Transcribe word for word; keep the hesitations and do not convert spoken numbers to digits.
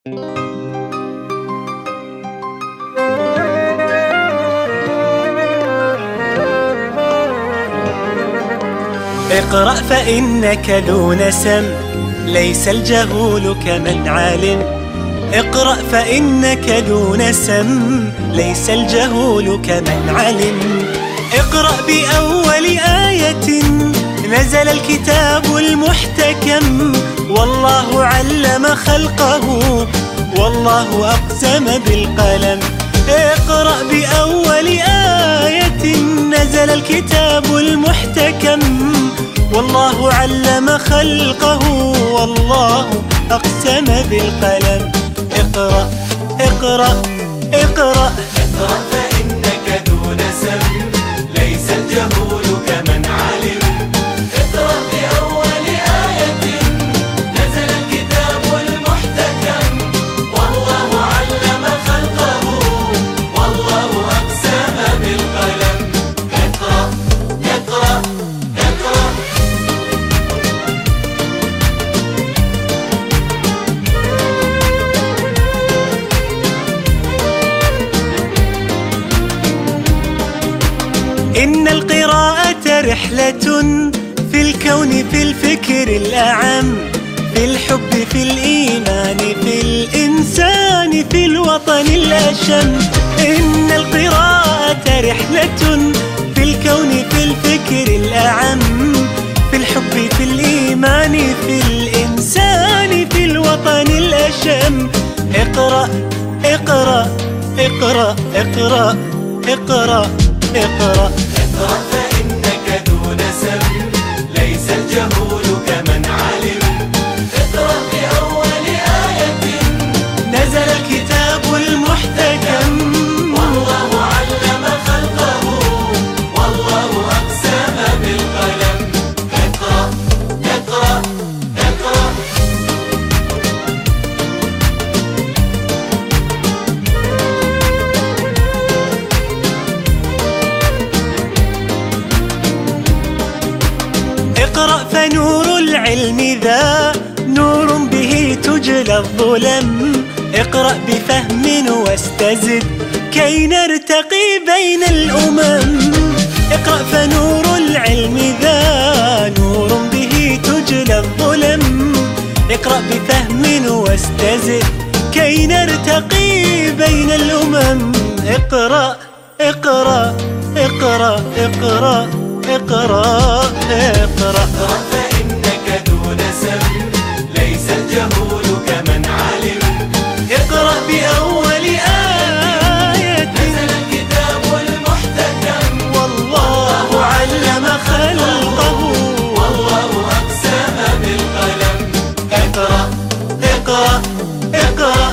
اقرأ فإنك ذو نسم، ليس الجهول كمن علم. اقرأ فإنك ذو نسم، ليس الجهول كمن علم. اقرأ بأول آية نزل الكتاب المحتكم، والله علم خلقه والله أقسم بالقلم. اقرأ بأول آية نزل الكتاب المحتكم، والله علم خلقه والله أقسم بالقلم. اقرأ اقرأ اقرأ اقرأ فإنك ذو نسم، ليس الجهول كمن علم. اقرأ بأول آية نزل الكتاب المحتكم، والله علم خلقه والله أقسم بالقلم. اقرأ اقرأ اقرأ إن القراءة رحلة في الكون، في الفكر الأعم، في الحب، في الإيمان، في الإنسان، في الوطن الأشم. إن القراءة رحلة في الكون، في الفكر الأعم، في الحب، في الإيمان، في الإنسان، في الوطن الأشم. اقرأ اقرأ اقرأ اقرأ اقرأ اقرأ اقرأ فإنك ذو نسم، ليس الجهول كمن علم. اقرأ بأول آية نزل الكتاب المحتكم، والله علم خلقه والله أقسم بالقلم. اقرأ اقرأ اقرأ اقرأ فنور العلم ذا نور به تجلى الظلم. اقرأ بفهم واستزد كي نرتقي بين الأمم. اقرأ فنور العلم ذا نور به تجلى الظلم. اقرأ بفهم واستزد كي نرتقي بين الأمم. اقرأ اقرأ اقرأ اقرأ اقرأ اقرأ اقرأ فإنك ذو نسم، ليس الجهول كمن علم. اقرأ بأول آية نزل الكتاب المحتكم، والله علم خلقه والله أقسم بالقلم. اقرأ اقرأ اقرأ